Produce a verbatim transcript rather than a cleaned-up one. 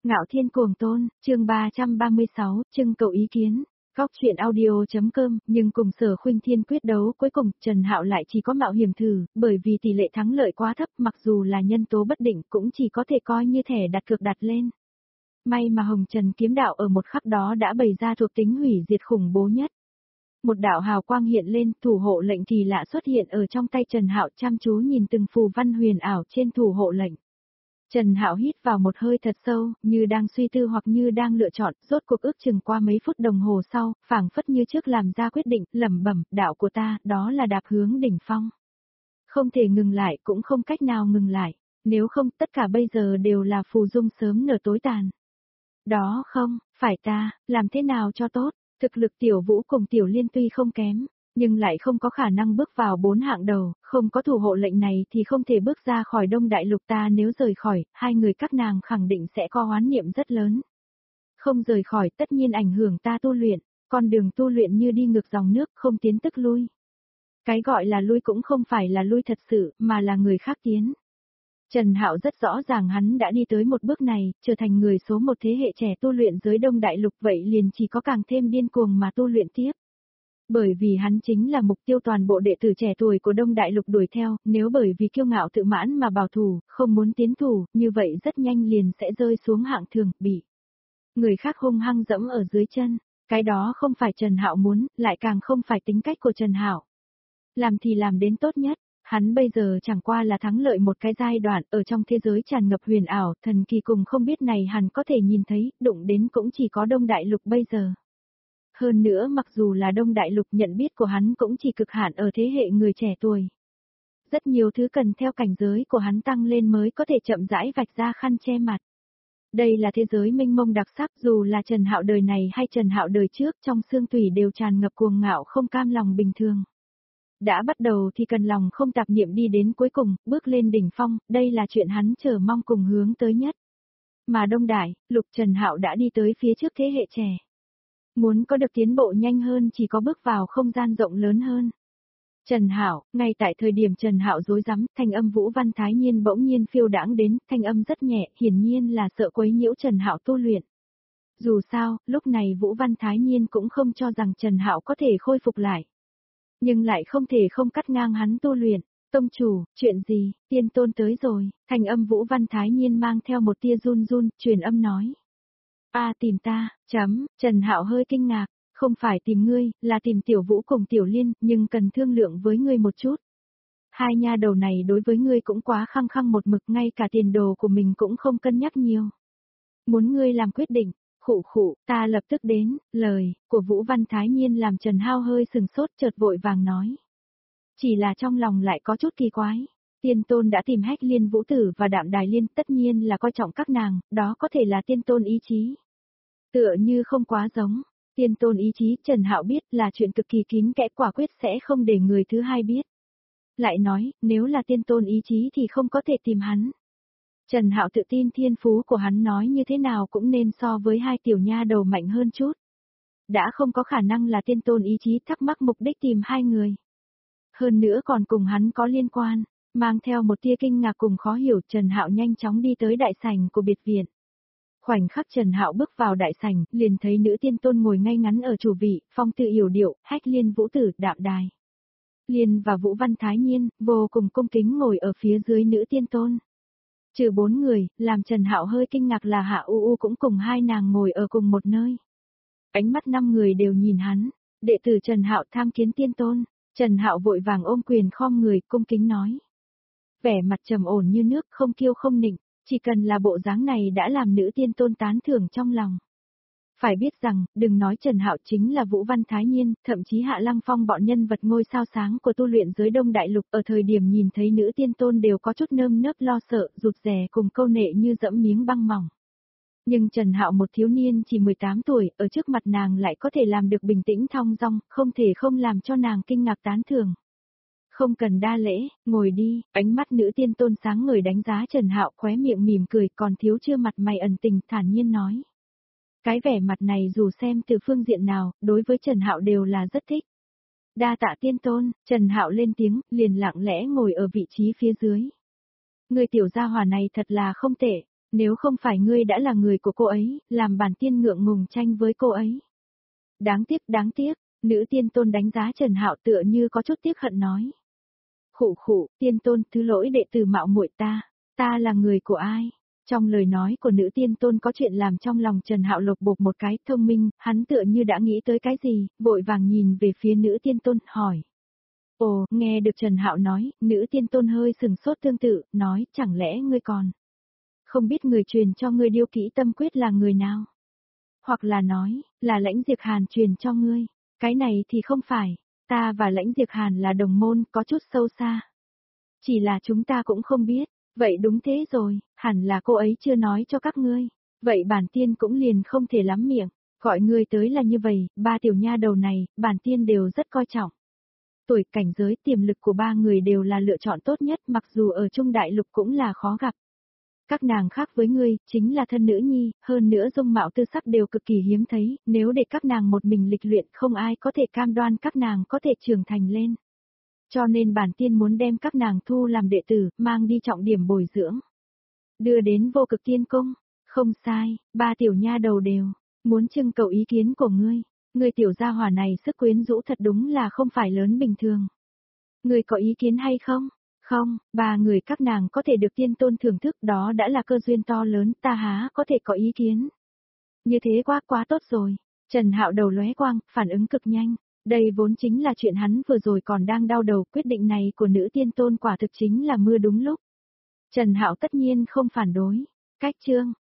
Ngạo Thiên Cuồng Tôn, chương ba trăm ba mươi sáu, trưng cầu ý kiến. Góc truyện audio.com, nhưng cùng Sở Khuynh Thiên quyết đấu cuối cùng, Trần Hạo lại chỉ có mạo hiểm thử, bởi vì tỷ lệ thắng lợi quá thấp, mặc dù là nhân tố bất định cũng chỉ có thể coi như thẻ đặt cược đặt lên. May mà Hồng Trần kiếm đạo ở một khắc đó đã bày ra thuộc tính hủy diệt khủng bố nhất. Một đạo hào quang hiện lên, thủ hộ lệnh kỳ lạ xuất hiện ở trong tay Trần Hạo, chăm chú nhìn từng phù văn huyền ảo trên thủ hộ lệnh. Trần Hạo hít vào một hơi thật sâu, như đang suy tư hoặc như đang lựa chọn, rốt cuộc ước chừng qua mấy phút đồng hồ sau, phảng phất như trước làm ra quyết định, lẩm bẩm, đạo của ta, đó là đạp hướng đỉnh phong. Không thể ngừng lại, cũng không cách nào ngừng lại, nếu không, tất cả bây giờ đều là phù dung sớm nở tối tàn. Đó không, phải ta, làm thế nào cho tốt, thực lực Tiểu Vũ cùng Tiểu Liên tuy không kém, nhưng lại không có khả năng bước vào bốn hạng đầu, không có thủ hộ lệnh này thì không thể bước ra khỏi Đông Đại Lục ta, nếu rời khỏi, hai người các nàng khẳng định sẽ có oán niệm rất lớn. Không rời khỏi tất nhiên ảnh hưởng ta tu luyện, con đường tu luyện như đi ngược dòng nước, không tiến tức lui. Cái gọi là lui cũng không phải là lui thật sự, mà là người khác tiến. Trần Hạo rất rõ ràng hắn đã đi tới một bước này, trở thành người số một thế hệ trẻ tu luyện dưới Đông Đại Lục, vậy liền chỉ có càng thêm điên cuồng mà tu luyện tiếp. Bởi vì hắn chính là mục tiêu toàn bộ đệ tử trẻ tuổi của Đông Đại Lục đuổi theo, nếu bởi vì kiêu ngạo tự mãn mà bảo thủ, không muốn tiến thủ, như vậy rất nhanh liền sẽ rơi xuống hạng thường, bị người khác hung hăng dẫm ở dưới chân. Cái đó không phải Trần Hạo muốn, lại càng không phải tính cách của Trần Hạo. Làm thì làm đến tốt nhất, hắn bây giờ chẳng qua là thắng lợi một cái giai đoạn, ở trong thế giới tràn ngập huyền ảo, thần kỳ cùng không biết này hắn có thể nhìn thấy, đụng đến cũng chỉ có Đông Đại Lục bây giờ. Hơn nữa mặc dù là Đông Đại Lục, nhận biết của hắn cũng chỉ cực hạn ở thế hệ người trẻ tuổi. Rất nhiều thứ cần theo cảnh giới của hắn tăng lên mới có thể chậm rãi vạch ra khăn che mặt. Đây là thế giới mênh mông đặc sắc, dù là Trần Hạo đời này hay Trần Hạo đời trước, trong xương tủy đều tràn ngập cuồng ngạo không cam lòng bình thường. Đã bắt đầu thì cần lòng không tạp niệm đi đến cuối cùng, bước lên đỉnh phong, đây là chuyện hắn chờ mong cùng hướng tới nhất. Mà Đông Đại Lục Trần Hạo đã đi tới phía trước thế hệ trẻ. Muốn có được tiến bộ nhanh hơn chỉ có bước vào không gian rộng lớn hơn. Trần Hạo, ngay tại thời điểm Trần Hạo rối rắm, thanh âm Vũ Văn Thái Nhiên bỗng nhiên phiêu đãng đến, thanh âm rất nhẹ, hiển nhiên là sợ quấy nhiễu Trần Hạo tu luyện. Dù sao, lúc này Vũ Văn Thái Nhiên cũng không cho rằng Trần Hạo có thể khôi phục lại. Nhưng lại không thể không cắt ngang hắn tu luyện. Tông chủ, chuyện gì, tiên tôn tới rồi, thanh âm Vũ Văn Thái Nhiên mang theo một tia run run, truyền âm nói. A à, tìm ta, chấm, Trần Hạo hơi kinh ngạc, không phải tìm ngươi, là tìm Tiểu Vũ cùng Tiểu Liên, nhưng cần thương lượng với ngươi một chút. Hai nha đầu này đối với ngươi cũng quá khăng khăng một mực, ngay cả tiền đồ của mình cũng không cân nhắc nhiều. Muốn ngươi làm quyết định, khụ khụ, ta lập tức đến, lời của Vũ Văn Thái Nhiên làm Trần Hạo hơi sừng sốt, chợt vội vàng nói. Chỉ là trong lòng lại có chút kỳ quái. Tiên tôn đã tìm Hách Liên Vũ Tử và Đạm Đài Liên, tất nhiên là coi trọng các nàng, đó có thể là tiên tôn ý chí. Tựa như không quá giống. Tiên tôn ý chí, Trần Hạo biết là chuyện cực kỳ kín kẽ, quả quyết sẽ không để người thứ hai biết. Lại nói, nếu là tiên tôn ý chí thì không có thể tìm hắn. Trần Hạo tự tin thiên phú của hắn nói như thế nào cũng nên so với hai tiểu nha đầu mạnh hơn chút. Đã không có khả năng là tiên tôn ý chí, thắc mắc mục đích tìm hai người. Hơn nữa còn cùng hắn có liên quan, mang theo một tia kinh ngạc cùng khó hiểu, Trần Hạo nhanh chóng đi tới đại sảnh của biệt viện. Khoảnh khắc Trần Hạo bước vào đại sảnh, liền thấy nữ tiên tôn ngồi ngay ngắn ở chủ vị, phong tư yểu điệu, Hách Liên Vũ Tử, Đạm Đài Liên và Vũ Văn Thái Nhiên, vô cùng cung kính ngồi ở phía dưới nữ tiên tôn. Trừ bốn người, làm Trần Hạo hơi kinh ngạc là Hạ U U cũng cùng hai nàng ngồi ở cùng một nơi. Ánh mắt năm người đều nhìn hắn, đệ tử Trần Hạo tham kiến tiên tôn. Trần Hạo vội vàng ôm quyền khom người, cung kính nói. Vẻ mặt trầm ổn như nước, không kiêu không nịnh, chỉ cần là bộ dáng này đã làm nữ tiên tôn tán thưởng trong lòng. Phải biết rằng, đừng nói Trần Hạo chính là Vũ Văn Thái Nhiên, thậm chí Hạ Lăng Phong bọn nhân vật ngôi sao sáng của tu luyện giới Đông Đại Lục, ở thời điểm nhìn thấy nữ tiên tôn đều có chút nơm nớp lo sợ, rụt rè cùng câu nệ như dẫm miếng băng mỏng. Nhưng Trần Hạo một thiếu niên chỉ mười tám tuổi, ở trước mặt nàng lại có thể làm được bình tĩnh thong dong, không thể không làm cho nàng kinh ngạc tán thưởng. Không cần đa lễ, ngồi đi, ánh mắt nữ tiên tôn sáng ngời đánh giá Trần Hạo, khóe miệng mỉm cười, còn thiếu chưa mặt mày ẩn tình, thản nhiên nói. Cái vẻ mặt này dù xem từ phương diện nào, đối với Trần Hạo đều là rất thích. Đa tạ tiên tôn, Trần Hạo lên tiếng, liền lặng lẽ ngồi ở vị trí phía dưới. Người tiểu gia hỏa này thật là không tệ. Nếu không phải ngươi đã là người của cô ấy, làm bản tiên ngượng ngùng tranh với cô ấy. Đáng tiếc, đáng tiếc, nữ tiên tôn đánh giá Trần Hạo tựa như có chút tiếc hận nói. Khụ khụ, tiên tôn, thứ lỗi đệ tử mạo muội ta, ta là người của ai? Trong lời nói của nữ tiên tôn có chuyện làm trong lòng Trần Hạo lột bột một cái thông minh, hắn tựa như đã nghĩ tới cái gì, vội vàng nhìn về phía nữ tiên tôn, hỏi. Ồ, nghe được Trần Hạo nói, nữ tiên tôn hơi sừng sốt tương tự, nói, chẳng lẽ ngươi còn không biết người truyền cho ngươi điêu kỹ tâm quyết là người nào? Hoặc là nói, là Lãnh Diệp Hàn truyền cho ngươi, cái này thì không phải, ta và Lãnh Diệp Hàn là đồng môn, có chút sâu xa. Chỉ là chúng ta cũng không biết, vậy đúng thế rồi, hẳn là cô ấy chưa nói cho các ngươi, vậy bản tiên cũng liền không thể lắm miệng, gọi ngươi tới là như vậy, ba tiểu nha đầu này, bản tiên đều rất coi trọng. Tuổi, cảnh giới, tiềm lực của ba người đều là lựa chọn tốt nhất, mặc dù ở Trung Đại Lục cũng là khó gặp. Các nàng khác với ngươi, chính là thân nữ nhi, hơn nữa dung mạo tư sắc đều cực kỳ hiếm thấy, nếu để các nàng một mình lịch luyện không ai có thể cam đoan các nàng có thể trưởng thành lên. Cho nên bản tiên muốn đem các nàng thu làm đệ tử, mang đi trọng điểm bồi dưỡng. Đưa đến vô cực tiên cung, không sai, ba tiểu nha đầu đều, muốn trưng cầu ý kiến của ngươi, ngươi tiểu gia hỏa này sức quyến rũ thật đúng là không phải lớn bình thường. Ngươi có ý kiến hay không? Không, ba người các nàng có thể được tiên tôn thưởng thức đó đã là cơ duyên to lớn, ta há có thể có ý kiến. Như thế quá quá tốt rồi, Trần Hạo đầu lóe quang, phản ứng cực nhanh, đây vốn chính là chuyện hắn vừa rồi còn đang đau đầu, quyết định này của nữ tiên tôn quả thực chính là mưa đúng lúc. Trần Hạo tất nhiên không phản đối, cách chương,